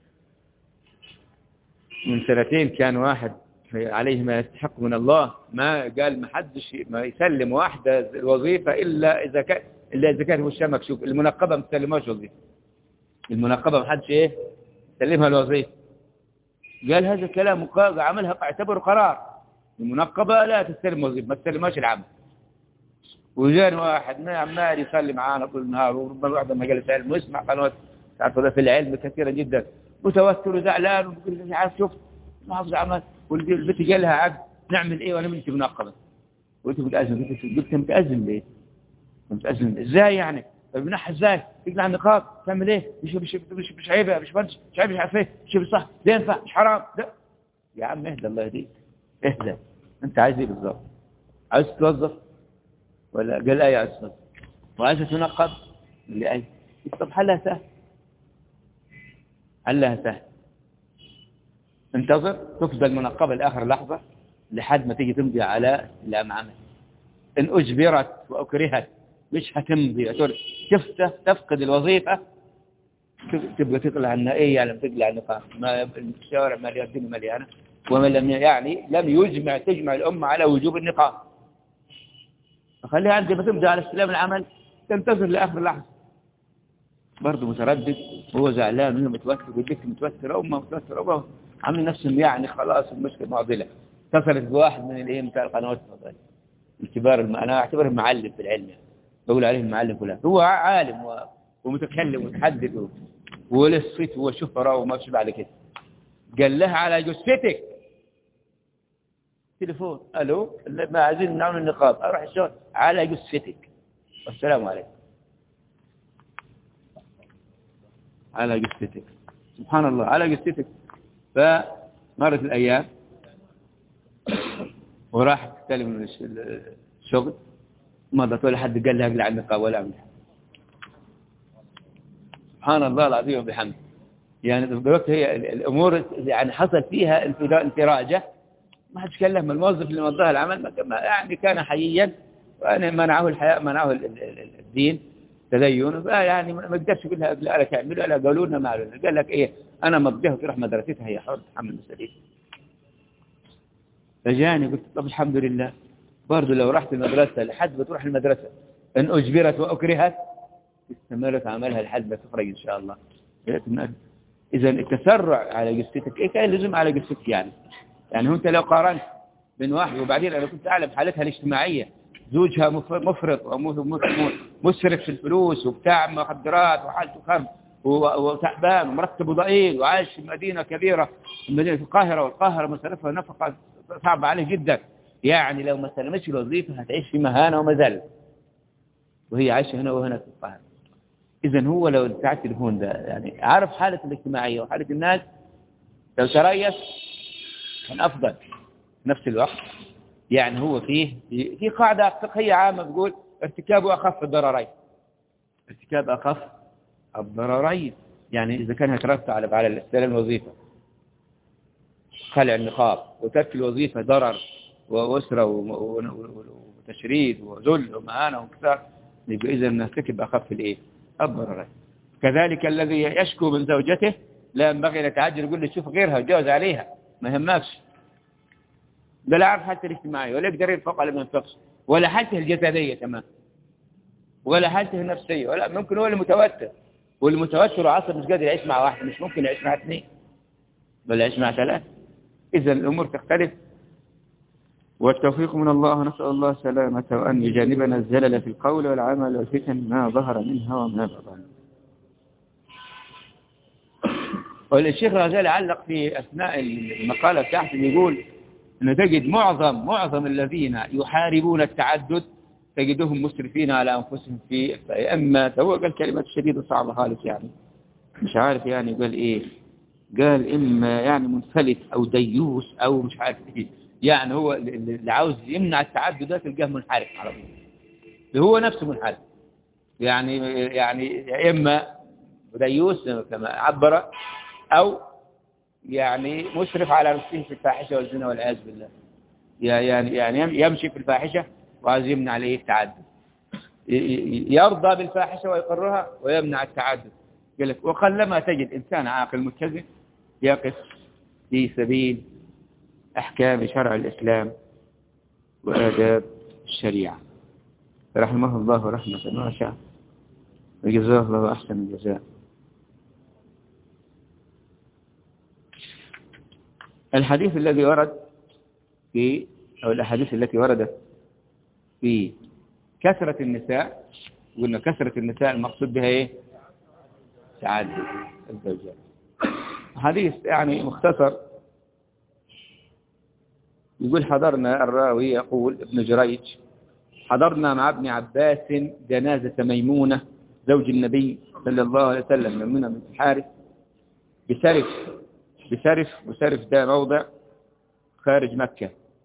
من 2 كان واحد عليه ما يستحق من الله، ما قال ما حدش ما يسلم واحدة الوظيفة إلا إذا كان هو الشام مكشوف، المنقبة ما تسلمهاش وظيفة، المنقبة ما حدش يسلمها الوظيفة. قال هذا الكلام عملها اعتبره قرار، المنقبة لا تستلم وظيفة، ما تستلمهاش العمل. وجاني واحد ما عمال يصلي معانا طول النهار، وربما واحد لما جالس علم ويسمع قنوات تعرفوا في العلم كثيرة جدا، متوتر وزعلان وبيقول مش عارف شوف ما حافظ عمل، والبنت جالها عقد نعمل ايه وانا بنتي منقبة؟ قلت متأذن، قلت متأذن ليه؟ متأذن ازاي يعني؟ طب بنحى ازاي؟ تقلع النقاب تعمل ايه؟ مش عيب يا باشمهندس، مش عيب، مش عارف ايه، مش صح، ده ينفع، مش حرام ده. يا عم اهدى الله يهديك، اهدى. انت عايز ايه بالظبط؟ عايز تتوظف ولا قال ايه عايز تتوظف؟ وعايز تنقب اللي اي؟ طب حلها سهل، حلها سهل. انتظر تفضل منقبة لآخر لحظة لحد ما تيجي تمضي على استلام عمل. إن أجبرت وأكرهت مش هتمضي، تفقد الوظيفة، تبقى تطلع النائية يعني تطلع النقاط، ما الشوارع مليانة، الدنيا مليانة، ومن لم يعني لم تجمع الأمة على وجوب النقاط. فخليها عندي ما تمضي على استلام العمل تنتظر لآخر لحظة. برضه متردد وهو زعلان وهي متوتر والبنت متوترة وأمه متوترة وأمه عامل نفسهم يعني خلاص المشكلة معضلة. اتصلت بواحد من الايه بتاع القنوات الفضائية الكبار، انا اعتبره معلم في العلم يعني. بقول عليه المعلم فلان، هو عالم ومتكلم ومتحدث ولصيت وشفرة وما فيش بعد كده. قال لها على جثتك تليفون، الو ما عايزين نعمل النقاب، اروح الشغل على جثتك والسلام عليكم. على جثتك، سبحان الله، على جثتك. فمرت الايام وراح تتكلم من الشغل، مضت ولا حد قال لها اقلع النقاب ولا عمل. سبحان الله العظيم وبحمده. يعني دلوقتي هي الامور يعني حصل فيها انفراجه، ما حدش كلم الموظف اللي مضاها العمل، يعني كان حييا، وانا منعه الحياء، منعه الدين تدين، يعني ما قدرش يقول لها لا تعملوا، لا قالوا لنا ما قال لك ايه، انا مضيها تروح مدرستها، هي حر تحمل مسؤوليتها. فجاني قلت طب الحمد لله، برضه لو رحت المدرسه لحد ما تروح المدرسه ان اجبرت واكرهت استمرت عملها لحد ما تخرج ان شاء الله. اذا التسرع على قصتك ايه كان لازم على قصتك يعني هو انت لو قارنت بين واحد، وبعدين انا كنت اعلم حالتها الاجتماعيه، زوجها مفرط ومسرف في الفلوس وبتاع مخدرات وحالته خرب وتعبان ومرتبه ضئيل وعايش في مدينه كبيره، مدينه القاهره، والقاهره مصاريفها نفقه صعبه عليه جدا، يعني لو ما سلمتش الوظيفه هتعيش في مهانه ومذل، وهي عايشه هنا وهنا في القاهره. إذا هو لو بتاع التليفون ده يعني عارف حالة الاجتماعية وحالة الناس، لو تريث كان أفضل. في نفس الوقت يعني هو في قاعدة فقهية عامة بتقول ارتكاب أخف الضررين، ارتكاب أخف الضررين. يعني إذا كان هيترتب على الاستلام الوظيفة خلع النقاب وترك الوظيفة ضرر وأسرة وتشريد وذل ومهانة وكثار، يبقى إذا نرتكب أخف الإيه؟ الضررين. كذلك الذي يشكو من زوجته لا ينبغي أن يتعجل يقول له شوف غيرها وجوز عليها، ما يهمكش، ده لا يعرف حالته الاجتماعية ولا يقدر ينفق ولا ما ينفقش، ولا حالته الجسدية كمان، ولا حالته النفسية، ولا ممكن هو المتوتر، والمتوتر وعصب مش قادر يعيش مع واحد، مش ممكن يعيش مع اثنين بل يعيش مع ثلاثة. إذا الأمور تختلف، والتوفيق من الله، نسأل الله سلامة وأن يجانبنا الزلل في القول والعمل والفتن ما ظهر منها وما بطن. والشيخ الغزالي علق في أثناء المقالة بتاعته يقول أنه تجد معظم الذين يحاربون التعدد تجدهم مسرفين على أنفسهم في إما هو قال كلمة شديدة صعبة خالص، يعني مش عارف يعني قال إيه، قال إما يعني منفلت أو ديوس أو مش عارف إيه، يعني هو اللي عاوز يمنع التعدد ده تلقاه منحرف على طول، اللي هو نفسه منحرف، يعني إما ديوس كما عبر، أو يعني مسرف على نفسه في الفاحشة والزنا والعياذ بالله، يعني يمشي في الفاحشة وعايز يمنع عليه التعدد، يرضى بالفاحشة ويقرها ويمنع التعدد. قال لك وقلما تجد إنسان عاقل متزن يقف في سبيل أحكام شرع الإسلام وآداب الشريعة، رحمه الله رحمة واسعة وجزاه الله أحسن الجزاء. الحديث الذي ورد في أو الأحاديث التي وردت في كثرة النساء، قلنا كثرة النساء المقصود بها إيه؟ تعدد الزوجات. حديث يعني مختصر يقول حضرنا، الراوي يقول ابن جريج: حضرنا مع ابن عباس جنازة ميمونة زوج النبي صلى الله عليه وسلم، ميمونة بنت الحارث، بسرف ده موضع خارج مكة.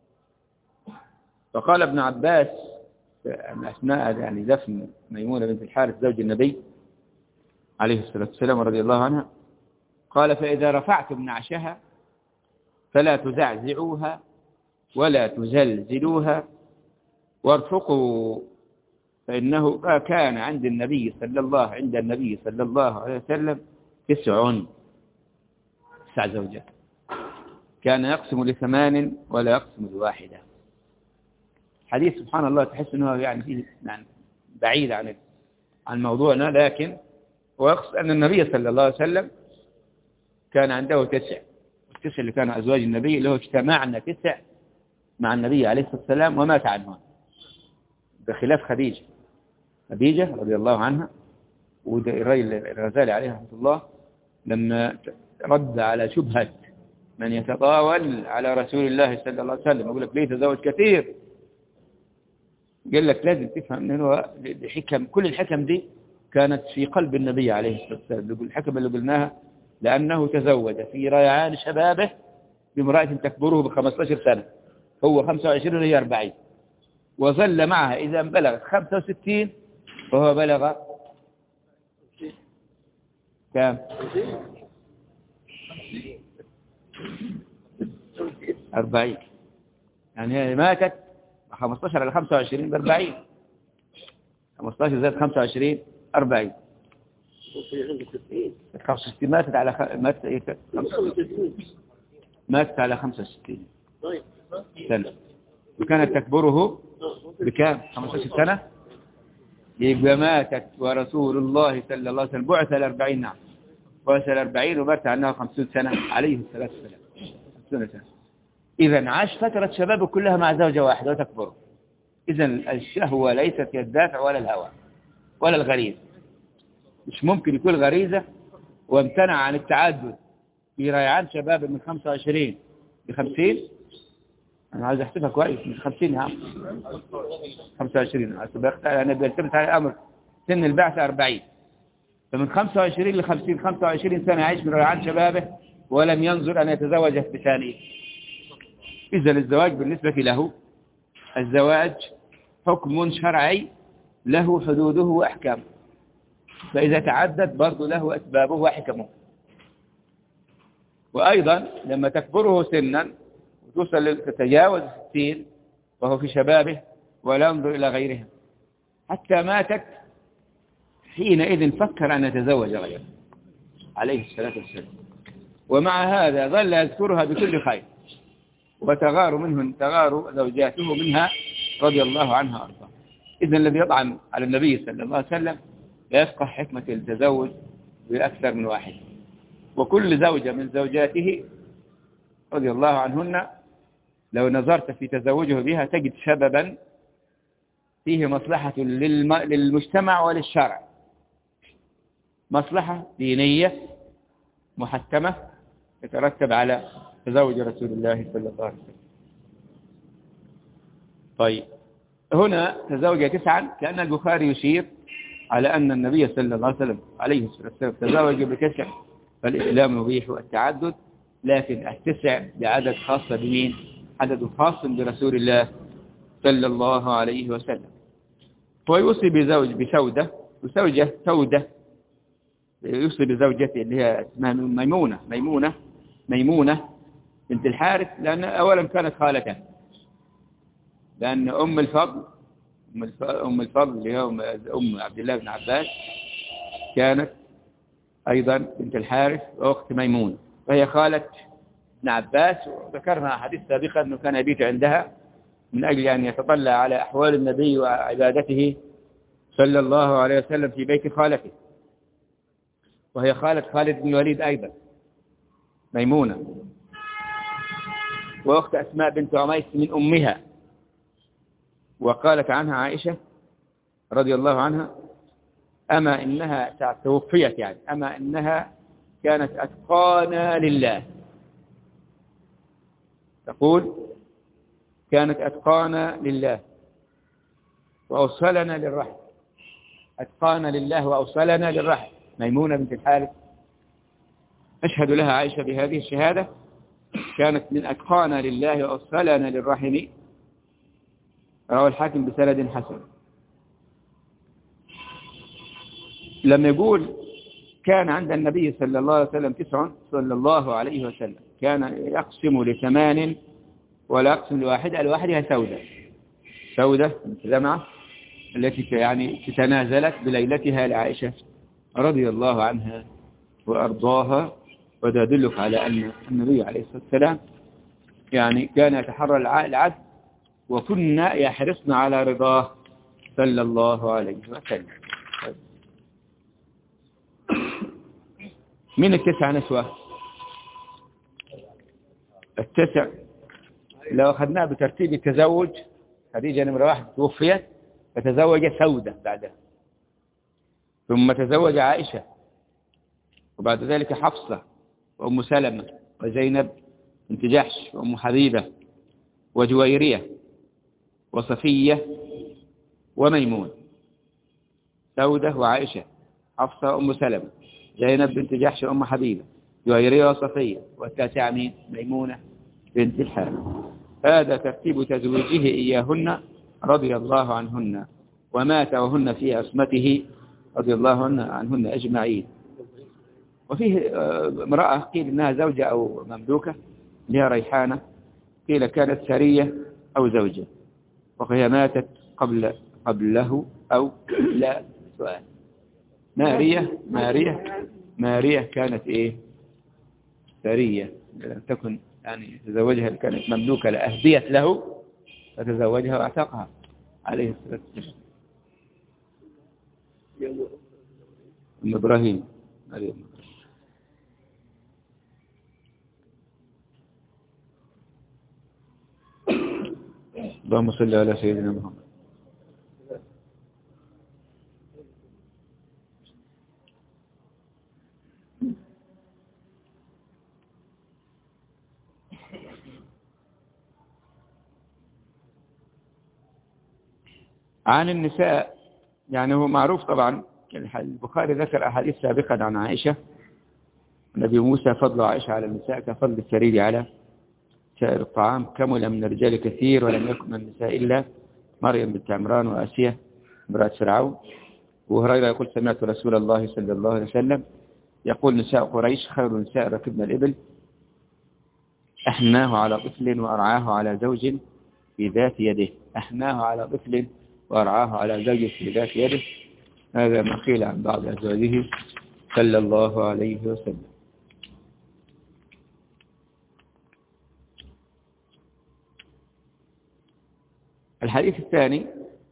فقال ابن عباس أثناء يعني دفن ميمونة بنت الحارث زوج النبي عليه الصلاة والسلام رضي الله عنها، قال: فإذا رفعتم نعشها فلا تزعزعوها ولا تزلزلوها وارفقوا، فإنه كان عند النبي صلى الله عليه وسلم 9 زوجات، كان يقسم ل8 ولا يقسم ل1. حديث سبحان الله تحس أنه يعني فيه بعيد عن موضوعنا، لكن هو يقصد أن النبي صلى الله عليه وسلم كان عنده 9 اللي كانوا أزواج النبي، اللي هو اجتمعنا 9 مع النبي عليه الصلاة والسلام ومات عنهم، بخلاف خديجة رضي الله عنها. والرجل الغزالي عليه رحمة الله لما رد على شبهة من يتطاول على رسول الله صلى الله عليه وسلم يقول لك ليه تزوج كثير، قال لك لازم تفهم أنه كل الحكم دي كانت في قلب النبي عليه الصلاة والسلام. الحكم اللي قلناها لأنه تزوج في ريعان شبابه بامرأة تكبره ب15 سنة، هو 25 وهي 40، وظل معها إذا بلغت 65 وهو بلغ كم؟ 40. يعني هي ماتت 15 على 25 ب40، 15 زائد 25 40. 65 ماتت على 65 سنة، وكانت تكبره بكام؟ 15 سنة. يبقى ماتت ورسول الله صلى الله عليه وسلم بعث 40. نعم، بعث 40 ومات عنها 50 سنة عليه الصلاة والسلام، 50 سنة. إذا عاش فترة شبابه كلها مع زوجة واحدة وتكبره. إذا الشهوة ليست الدافع ولا الهوى ولا الغريزة. مش ممكن يكون غريزة وامتنع عن التعدد في ريعان شباب من 25 ل50. أنا عايز أحسبها كويس، من 50 يا عم 25، أنا بيلتمس على الأمر سن البعثة 40، فمن 25 ل50 25 سنة يعيش من ريعان شبابه ولم ينظر أن يتزوج بثانية. إذا الزواج بالنسبة له الزواج حكم شرعي له حدوده وأحكامه، فإذا تعدد برضو له أسبابه وحكمه. وأيضا لما تكبره سنا وتوصل تتجاوز 60 وهو في شبابه ولا ينظر إلى غيرها حتى ماتت، حينئذ فكر أن يتزوج غيره عليه الصلاة والسلام. ومع هذا ظل يذكرها بكل خير، تغار زوجاته منها رضي الله عنها وارضاها. إذن الذي يطعن على النبي صلى الله عليه وسلم لا يفقه حكمة التزوج بأكثر من واحد. وكل زوجة من زوجاته رضي الله عنهن لو نظرت في تزوجه بها تجد سببا فيه مصلحة للمجتمع وللشرع، مصلحة دينية محتمة يترتب على تزوج رسول الله صلى الله عليه وسلم. طيب، هنا تزوج 9، كأن البخاري يشير على أن النبي صلى الله عليه وسلم تزوج ب9، فالإسلام يبيح التعدد، لكن 9 بعدد خاص بمين؟ عدد خاص برسول الله صلى الله عليه وسلم. ويوصي بزوجة يوصي بزوجته اللي هي اسمها ميمونة بنت الحارث، لأن أولا كانت خالته، لأن أم الفضل اللي هي أم عبد الله بن عباس كانت أيضا بنت الحارث وأخت ميمونة، وهي خالة ابن عباس. وذكرنا حديث سابقا أنه كان يبيت عندها من أجل أن يتطلع على أحوال النبي وعبادته صلى الله عليه وسلم في بيت خالته، وهي خالة خالد بن الوليد أيضا ميمونة، وأخت أسماء بنت عميس من أمها. وقالت عنها عائشة رضي الله عنها أما إنها توفيت، يعني أما إنها كانت أتقانا لله. تقول كانت أتقانا لله وأوصلنا للرحم. أتقانا لله وأوصلنا للرحم. ميمونة بنت الحارث أشهد لها عائشة بهذه الشهادة، كانت من أتقانا لله وأوصلنا للرحم. رواه الحاكم بسند حسن. لما يقول كان عند النبي صلى الله عليه وسلم 9 صلى الله عليه وسلم، كان يقسم ل8 ولا يقسم لواحدة. الواحدة سودة بنت زمعة التي يعني تنازلت بليلتها لعائشة رضي الله عنها وأرضاها. وده يدلك على أن النبي عليه الصلاة والسلام يعني كان يتحرى العدل، وكنا يحرصنا على رضاه صلى الله عليه وسلم. من ال9 نسوة؟ ال9 لو أخذناه بترتيب التزوج، خديجة نمرة 1 توفيت، فتزوج سودة بعدها، ثم تزوج عائشة، وبعد ذلك حفصة وأم سلمة وزينب بنت جحش وأم حبيبة وجويرية وصفية وميمون. سودة وعائشة، حفصة وأم سلمة، زينب بنت جحش وأم حبيبة، جويرية وصفية، والتاسعة مين؟ ميمونة بنت الحارث. هذا ترتيب تزويجه إياهن رضي الله عنهن، ومات وهن في عصمته رضي الله عنهن أجمعين. وفيه امرأة قيل إنها زوجة أو مملوكة لها ريحانة، قيل كانت سرية أو زوجة، وهي ماتت قبله أو لا سؤال. مارية كانت إيه؟ سرية، لم تكن يعني تزوجها، كانت مملوكة لأهديت له فتزوجها واعتقها عليه الصلاة والسلام. أم إبراهيم. اللهم صل على سيدنا محمد. عن النساء، يعني هو معروف طبعا، البخاري ذكر أحاديث سابقا عن عائشة، نبي موسى فضل عائشة على النساء كفضل السرير على سائر الطعام، كمل من الرجال كثير ولم يكن من النساء إلا مريم بنت عمران وآسية امرأة فرعون. وهريرة يقول سمعت رسول الله صلى الله عليه وسلم يقول نساء قريش خير نساء ركبنا الإبل، أحناه على طفل وأرعاه على زوج في ذات يده. أحناه على طفل وأرعاه على زوج في ذات يده. هذا ما قيل عن بعض أزواجه صلى الله عليه وسلم. الحديث الثاني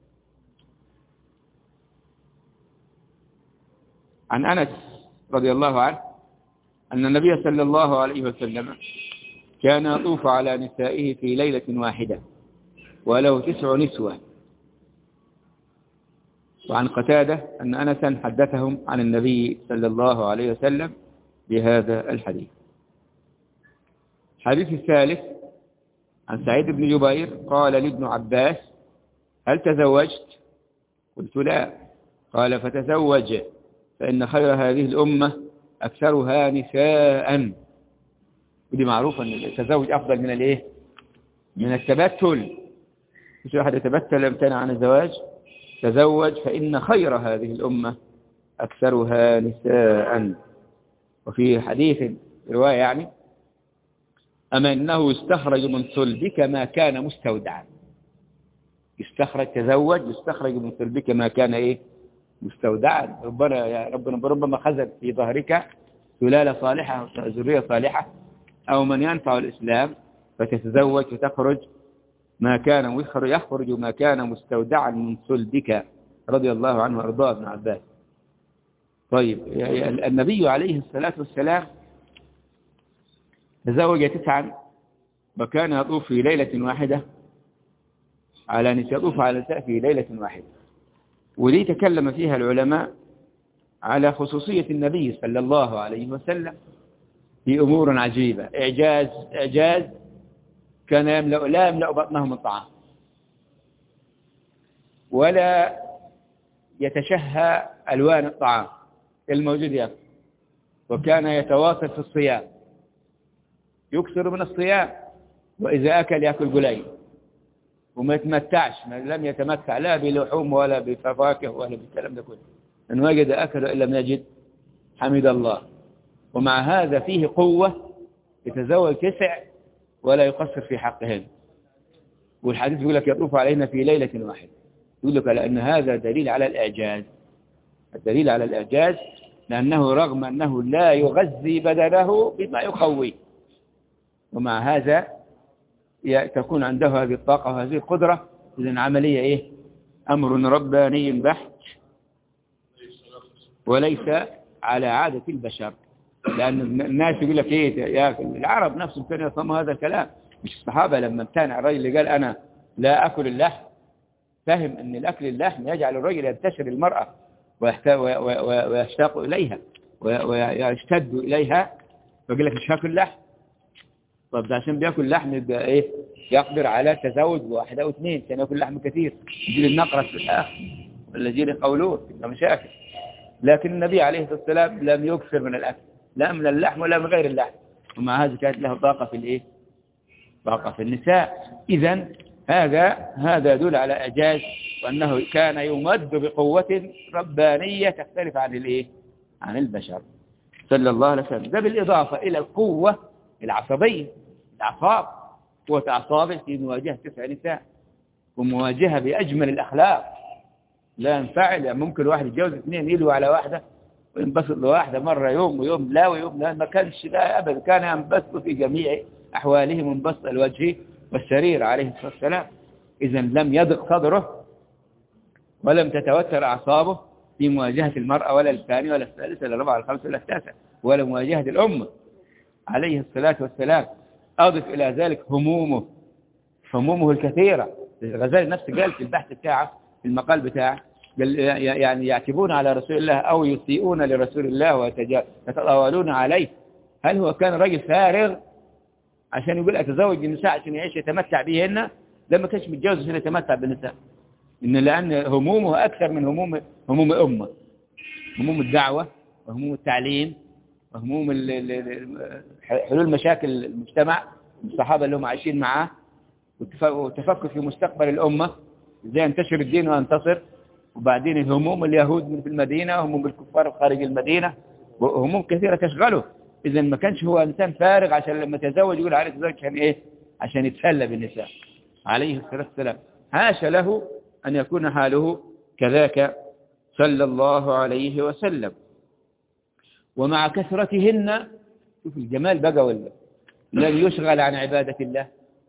عن أنس رضي الله عنه أن النبي صلى الله عليه وسلم كان يطوف على نسائه في ليلة واحدة وله 9 نسوة. وعن قتادة أن أنسا حدثهم عن النبي صلى الله عليه وسلم بهذا الحديث. الحديث الثالث عن سعيد بن جبير قال لابن عباس هل تزوجت؟ قلت لا. قال فتزوج فإن خير هذه الأمة أكثرها نساء. ودي معروفة أن التزوج أفضل من الإيه؟ من التبتل. مش واحد يتبتل يمتنع عن الزواج. تزوج فإن خير هذه الأمة أكثرها نساء. وفي حديث رواية يعني أما إنه يستخرج من صلبك ما كان مستودعا. تزوج يستخرج من صلبك ما كان إيه؟ مستودعا. ربما خزن في ظهرك سلالة صالحة ذرية صالحة أو من ينفع الإسلام، فتتزوج وتخرج ما كان يخرج ما كان مستودعا من صلبك رضي الله عنه وأرضاه ابن عباس. طيب النبي عليه الصلاة والسلام تزوج 9 وكان يطوف في ليلة واحدة يطوف على نساء في ليلة واحدة. ولي تكلم فيها العلماء على خصوصية النبي صلى الله عليه وسلم في أمور عجيبة. إعجاز كان لا يملأ بطنه من طعام ولا يتشهى ألوان الطعام الموجود يأكل، وكان يتواصل في الصيام، يكثر من الصيام، وإذا أكل يأكل قليل وما يتمتعش، لم يتمتع لا بلحوم ولا بفواكه ولا بالكلام ده كله، إن وجد أكل إن لم يجد حمد الله. ومع هذا فيه قوة، يتزوج 9 ولا يقصر في حقهن. والحديث يقول لك يطوف علينا في ليلة واحدة، يقول لك لأن هذا دليل على الإعجاز، الدليل على الإعجاز، لأنه رغم أنه لا يغذي بدنه بما يقويه، ومع هذا تكون عنده هذه الطاقة وهذه القدرة. إذن عملية إيه؟ أمر رباني بحت، وليس على عادة البشر. لأن الناس يقول لك إيه، يا العرب نفسهم كانوا يفهموا هذا الكلام، مش الصحابة. لما امتنع الرجل اللي قال أنا لا أكل اللحم، فهم أن الأكل اللحم يجعل الرجل ينتشر المرأة ويشتاق إليها ويشتد إليها، فيقول لك مش هاكل لحم. طب ده عشان بياكل لحم يبقى إيه؟ يقدر على التزوج بواحدة أو 2، كان ياكل لحم كثير يجي النقرس في الآخر والذين يقولون تبقى مشاكل. لكن النبي عليه الصلاة والسلام لم يكثر من الأكل، لا من اللحم ولا من غير اللحم، ومع هذا كانت له طاقة في الإيه؟ طاقة في النساء. إذن هذا يدل على إعجاز، وأنه كان يمد بقوة ربانية تختلف عن الإيه؟ عن البشر صلى الله عليه وسلم. ده بالإضافة إلى القوة العصبية، الأعصاب، قوة أعصابه في مواجهة 9 نساء، ومواجهة بأجمل الأخلاق. لا ينفعل، يعني ممكن واحد يتجوز 2 يلوي على واحدة وينبسط لواحدة مرة يوم ويوم لا ويوم لا، ما كانش لا أبدا، كان ينبسط في جميع أحواله منبسط الوجه والسرير عليه الصلاة والسلام. إذا لم يضق صدره ولم تتوتر أعصابه في مواجهة المرأة، ولا الثاني ولا الثالث ولا الرابع ولا الخامس ولا التاسع، ولا مواجهة الأمة عليه الصلاة والسلام. أضف إلى ذلك همومه الكثيرة. الغزالي نفسه قال في البحث بتاعه، في المقال بتاعه، يعني يعتبون على رسول الله أو يسيئون لرسول الله ويتطاولون عليه. هل هو كان رجل فارغ عشان يقول أتزوج النساء عشان يعيش يتمتع بهن؟ لما كانش متجوز عشان يتمتع بالنساء، لأن همومه أكثر من هموم أمة، هموم الدعوة وهموم التعليم وهموم حلول مشاكل المجتمع، الصحابة اللي هم عايشين معاه، والتفكر في مستقبل الأمة ازاي ينتشر الدين وينتصر. وبعدين هموم اليهود في المدينة وهموم الكفار خارج المدينة، وهموم كثيرة تشغله. إذا ما كانش هو إنسان فارغ عشان لما تزوج يقول عليه تزوج عشان إيه؟ عشان يتسلى بالنساء عليه الصلاة والسلام. حاشا له أن يكون حاله كذاك صلى الله عليه وسلم. ومع كثرتهن، شوف الجمال بقى، ولا الذي يشغل عن عبادة الله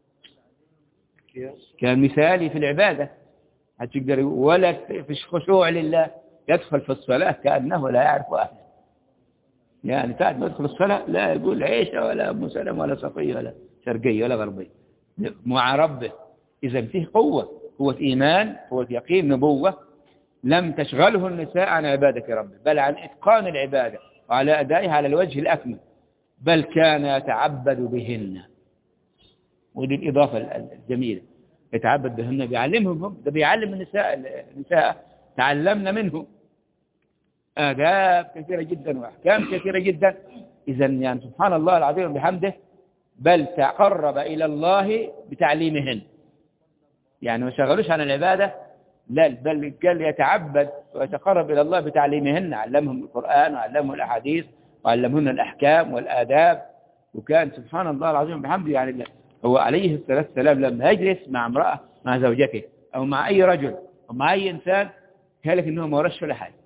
كان مثالي في العبادة، هتقدر ولا في خشوع لله، يدخل في الصلاة كأنه لا يعرف أهله. يعني ساعة ما يدخل الصلاة لا يقول عيشة ولا أم سلمة ولا صفية ولا شرقية ولا غربية، مع ربه. إذا فيه قوة إيمان، قوة يقين، نبوة، لم تشغله النساء عن عبادة ربه، بل عن إتقان العبادة وعلى أدائها على الوجه الأكمل، بل كان يتعبد بهن. ودي الإضافة الجميلة، يتعبد بهن، بيعلمهم، ده بيعلم النساء تعلمنا منه آداب كثيرة جدا وأحكام كثيرة جدا. إذا يعني سبحان الله العظيم بحمده، بل تقرب إلى الله بتعليمهن، يعني ما شغلوش عن العبادة، لا، بل قال يتعبد ويتقرب إلى الله بتعليمهن، علمهم القرآن وعلمهم الأحاديث وعلمهن الأحكام والآداب. وكان سبحان الله العظيم بحمده، يعني هو عليه الصلاة والسلام لما يجلس مع امرأة، مع زوجته أو مع أي رجل أو مع أي إنسان، قال لك إنه ما ورش ولا حاجة،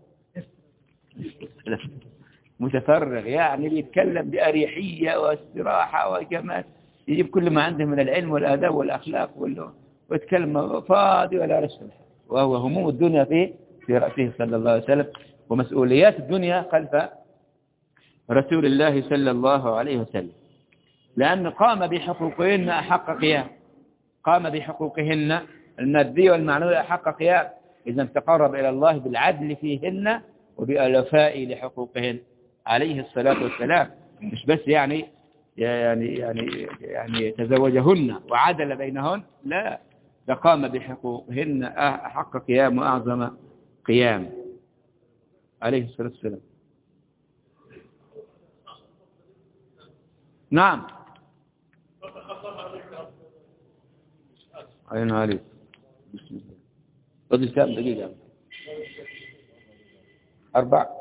متفرغ، يعني بيتكلم بأريحية واستراحة وجمال، يجيب كل ما عنده من العلم والآداب والأخلاق ويتكلم فاضي ولا رش ولا حاجة. وهو هموم الدنيا في رأسه صلى الله عليه وسلم، ومسؤوليات الدنيا خلف رسول الله صلى الله عليه وسلم، لأن قام بحقوقهن أحق قيام، قام بحقوقهن المادية والمعنوية أحق قيام. إذا تقرب إلى الله بالعدل فيهن وبالوفاء لحقوقهن عليه الصلاة والسلام، مش بس يعني يعني تزوجهن وعدل بينهن، لا، ده قام بحقوقهن حق قيام وأعظم قيام عليه الصلاة والسلام. نعم. عين عليك. بسم الله. فضل كام دقيقة؟ 4.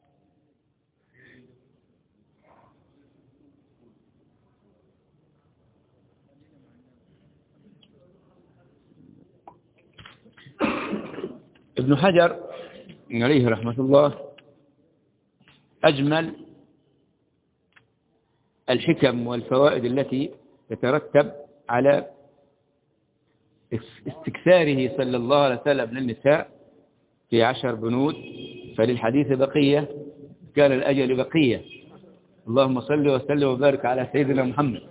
ابن حجر عليه رحمة الله أجمل الحكم والفوائد التي تترتب على استكثاره صلى الله عليه وسلم للنساء في 10 بنود، فللحديث بقية، كان الأجل بقية. اللهم صل وسلم وبارك على سيدنا محمد.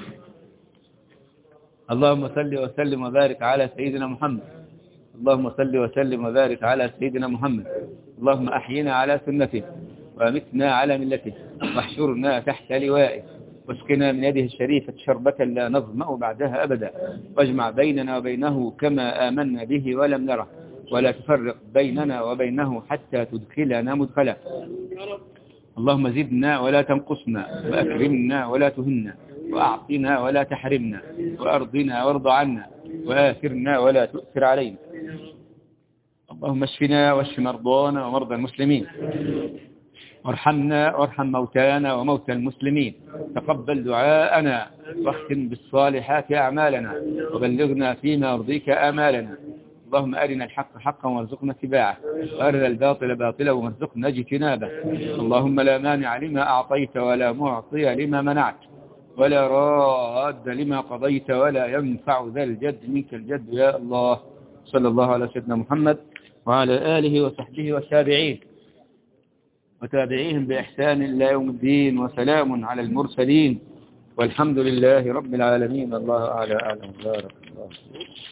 اللهم صل وسلم وبارك على سيدنا محمد. اللهم صل وسلم وبارك على سيدنا محمد. اللهم أحينا على سنته وأمتنا على ملته واحشرنا تحت لوائه واسقنا من يده الشريفة شربة لا نظمأ بعدها أبدا، واجمع بيننا وبينه كما آمنا به ولم نره، ولا تفرق بيننا وبينه حتى تدخلنا مدخلا. اللهم زدنا ولا تنقصنا، وأكرمنا ولا تهنا، وأعطنا ولا تحرمنا، وأرضنا وارض عنا، وآثرنا ولا تؤثر علينا. اللهم اشفنا واشف مرضانا ومرضى المسلمين، وارحمنا وارحم موتانا وموتى المسلمين. تقبل دعاءنا واختم بالصالحات أعمالنا، وبلغنا فيما يرضيك آمالنا. اللهم أرنا الحق حقا وارزقنا اتباعه، وأرنا الباطل باطلا وارزقنا اجتنابه. اللهم لا مانع لما أعطيت ولا معطي لما منعت ولا راد لما قضيت ولا ينفع ذا الجد منك الجد يا الله. صلى الله على سيدنا محمد وعلى آله وصحبه والتابعين وتابعيهم بإحسان إلى يوم الدين، وسلام على المرسلين، والحمد لله رب العالمين. الله أعلى أعلم. بارك الله.